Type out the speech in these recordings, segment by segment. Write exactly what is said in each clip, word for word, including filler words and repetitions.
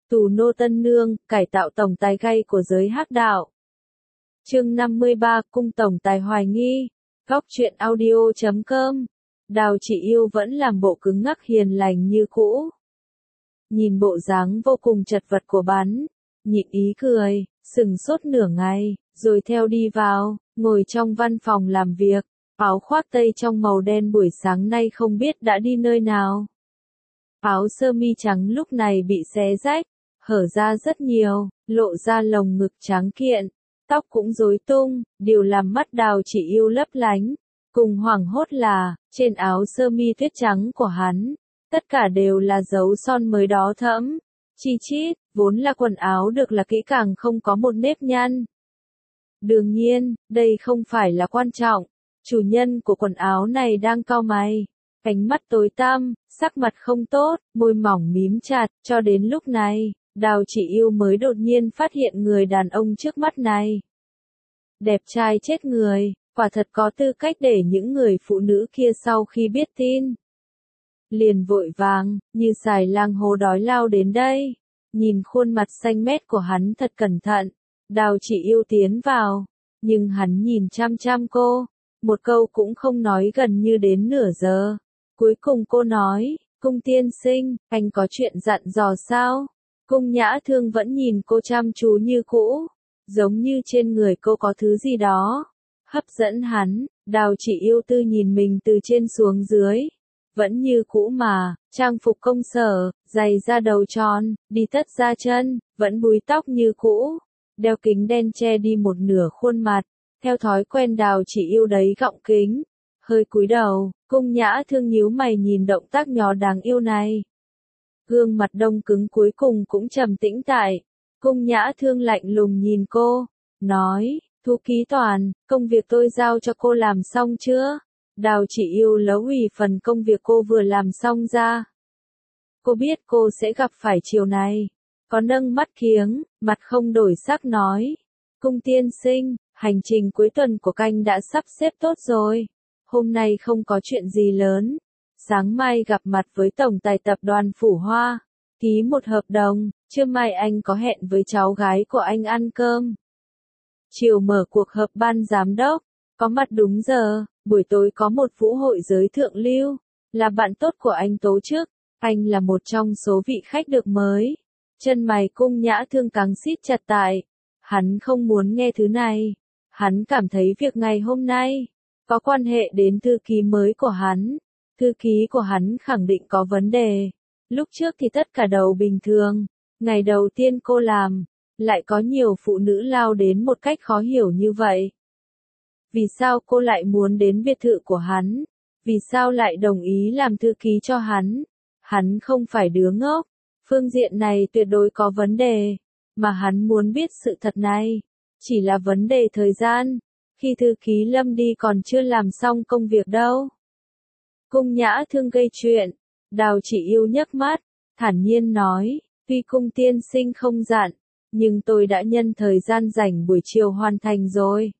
Tù nô tân nương, cải tạo tổng tài gay của giới hắc đạo. Chương năm mươi ba, cung tổng tài hoài nghi. Góc truyện audio chấm com. Đào Chỉ Yêu vẫn làm bộ cứng ngắc hiền lành như cũ. Nhìn bộ dáng vô cùng chật vật của bán, nhịn ý cười, sừng sốt nửa ngày, rồi theo đi vào, ngồi trong văn phòng làm việc, áo khoác tây trong màu đen buổi sáng nay không biết đã đi nơi nào. Áo sơ mi trắng lúc này bị xé rách, hở ra rất nhiều, lộ ra lồng ngực trắng kiện, tóc cũng rối tung, điều làm mắt Đào Chỉ Yêu lấp lánh. Cùng hoảng hốt là, trên áo sơ mi tuyết trắng của hắn, tất cả đều là dấu son mới đó thẫm, chi chít, vốn là quần áo được là kỹ càng không có một nếp nhăn. Đương nhiên, đây không phải là quan trọng, chủ nhân của quần áo này đang cau mày, ánh mắt tối tăm, sắc mặt không tốt, môi mỏng mím chặt, cho đến lúc này, Đào Chỉ Yêu mới đột nhiên phát hiện người đàn ông trước mắt này. Đẹp trai chết người, quả thật có tư cách để những người phụ nữ kia sau khi biết tin. Liền vội vàng, như xài lang hổ đói lao đến đây. Nhìn khuôn mặt xanh mét của hắn thật cẩn thận, Đào Chỉ Yêu tiến vào, nhưng hắn nhìn chăm chăm cô, một câu cũng không nói gần như đến nửa giờ. Cuối cùng cô nói, Cung tiên sinh, anh có chuyện dặn dò sao? Cung Nhã Thương vẫn nhìn cô chăm chú như cũ, giống như trên người cô có thứ gì đó hấp dẫn hắn. Đào Chỉ Yêu tư nhìn mình từ trên xuống dưới, vẫn như cũ mà, trang phục công sở, giày da đầu tròn, đi tất da chân, vẫn búi tóc như cũ, đeo kính đen che đi một nửa khuôn mặt, theo thói quen Đào Chỉ Yêu đấy gọng kính, hơi cúi đầu. Cung Nhã Thương nhíu mày nhìn động tác nhỏ đáng yêu này. Gương mặt đông cứng cuối cùng cũng trầm tĩnh tại. Cung Nhã Thương lạnh lùng nhìn cô, nói, Thu Ký Toàn, công việc tôi giao cho cô làm xong chưa? Đào Chỉ Yêu lấu ủy phần công việc cô vừa làm xong ra. Cô biết cô sẽ gặp phải chiều này. Có nâng mắt kiếng, mặt không đổi sắc nói. Cung tiên sinh, hành trình cuối tuần của canh đã sắp xếp tốt rồi. Hôm nay không có chuyện gì lớn. Sáng mai gặp mặt với tổng tài tập đoàn Phủ Hoa. Ký một hợp đồng, trưa mai anh có hẹn với cháu gái của anh ăn cơm. Chiều mở cuộc họp ban giám đốc, có mặt đúng giờ, buổi tối có một vũ hội giới thượng lưu, là bạn tốt của anh tổ chức, anh là một trong số vị khách được mời. Chân mày Cung Nhã Thương căng xít chặt tại, hắn không muốn nghe thứ này, hắn cảm thấy việc ngày hôm nay, có quan hệ đến thư ký mới của hắn, thư ký của hắn khẳng định có vấn đề. Lúc trước thì tất cả đều bình thường, ngày đầu tiên cô làm, lại có nhiều phụ nữ lao đến một cách khó hiểu như vậy. Vì sao cô lại muốn đến biệt thự của hắn? Vì sao lại đồng ý làm thư ký cho hắn? Hắn không phải đứa ngốc, phương diện này tuyệt đối có vấn đề, mà hắn muốn biết sự thật này, chỉ là vấn đề thời gian, khi thư ký Lâm đi còn chưa làm xong công việc đâu. Cung Nhã Thương gây chuyện, Đào Chỉ Yêu nhấc mắt, thản nhiên nói, tuy cung tiên sinh không dặn, nhưng tôi đã nhân thời gian rảnh buổi chiều hoàn thành rồi.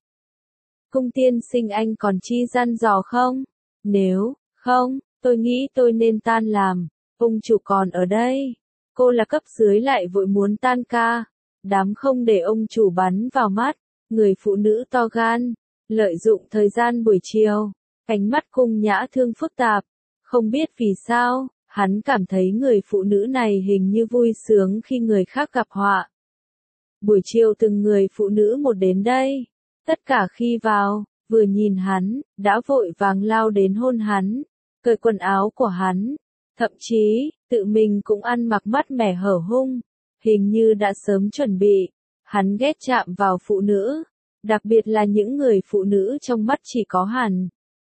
Cung tiên sinh anh còn chi dặn dò không? Nếu không, tôi nghĩ tôi nên tan làm, ông chủ còn ở đây. Cô là cấp dưới lại vội muốn tan ca, đám không để ông chủ bắn vào mắt, người phụ nữ to gan, lợi dụng thời gian buổi chiều. Ánh mắt Cung Nhã Thương phức tạp, không biết vì sao, hắn cảm thấy người phụ nữ này hình như vui sướng khi người khác gặp họa. Buổi chiều từng người phụ nữ một đến đây, tất cả khi vào, vừa nhìn hắn, đã vội vàng lao đến hôn hắn, cởi quần áo của hắn, thậm chí, tự mình cũng ăn mặc mát mẻ hở hung, hình như đã sớm chuẩn bị. Hắn ghét chạm vào phụ nữ, đặc biệt là những người phụ nữ trong mắt chỉ có hắn.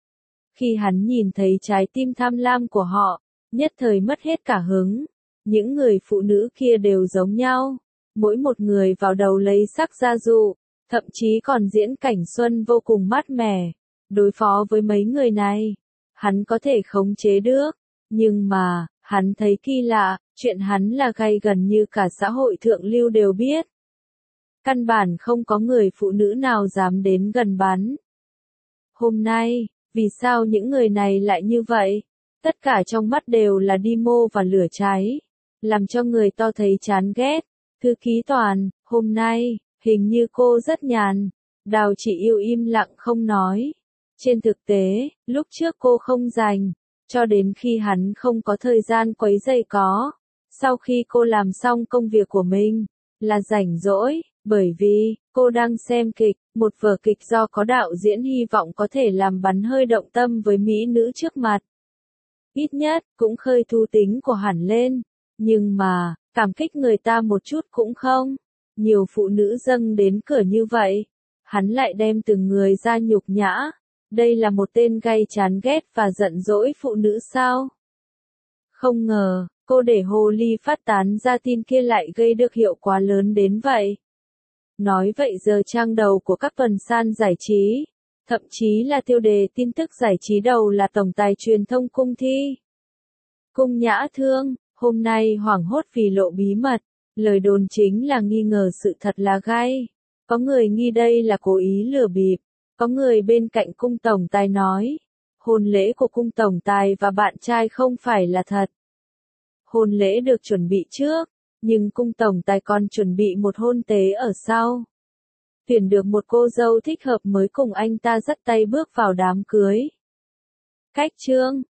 Khi hắn nhìn thấy trái tim tham lam của họ, nhất thời mất hết cả hứng. Những người phụ nữ kia đều giống nhau, mỗi một người vào đầu lấy sắc gia dụ, thậm chí còn diễn cảnh xuân vô cùng mát mẻ. Đối phó với mấy người này, hắn có thể khống chế được, nhưng mà, hắn thấy kỳ lạ, chuyện hắn là gay gần như cả xã hội thượng lưu đều biết. Căn bản không có người phụ nữ nào dám đến gần hắn. Hôm nay, vì sao những người này lại như vậy? Tất cả trong mắt đều là đi mô và lửa cháy. làm cho người to thấy chán ghét. Thư ký Toàn, hôm nay, hình như cô rất nhàn. Đào Chỉ Yêu im lặng không nói. Trên thực tế, lúc trước cô không rảnh, cho đến khi hắn không có thời gian quấy rầy có. Sau khi cô làm xong công việc của mình, là rảnh rỗi, bởi vì, cô đang xem kịch, một vở kịch do có đạo diễn hy vọng có thể làm bắn hơi động tâm với mỹ nữ trước mặt. Ít nhất, cũng khơi thú tính của hắn lên. Nhưng mà, cảm kích người ta một chút cũng không. Nhiều phụ nữ dâng đến cửa như vậy. Hắn lại đem từng người ra nhục nhã. Đây là một tên gay chán ghét và giận dỗi phụ nữ sao? Không ngờ, cô để hồ ly phát tán ra tin kia lại gây được hiệu quả lớn đến vậy. Nói vậy giờ trang đầu của các tuần san giải trí, thậm chí là tiêu đề tin tức giải trí đầu là tổng tài truyền thông Cung Thi. Cung Nhã Thương, hôm nay hoảng hốt vì lộ bí mật, lời đồn chính là nghi ngờ sự thật là gay. Có người nghi đây là cố ý lừa bịp, có người bên cạnh cung tổng tài nói, hôn lễ của cung tổng tài và bạn trai không phải là thật. Hôn lễ được chuẩn bị trước, nhưng cung tổng tài còn chuẩn bị một hôn tế ở sau. Tuyển được một cô dâu thích hợp mới cùng anh ta dắt tay bước vào đám cưới. Cách chương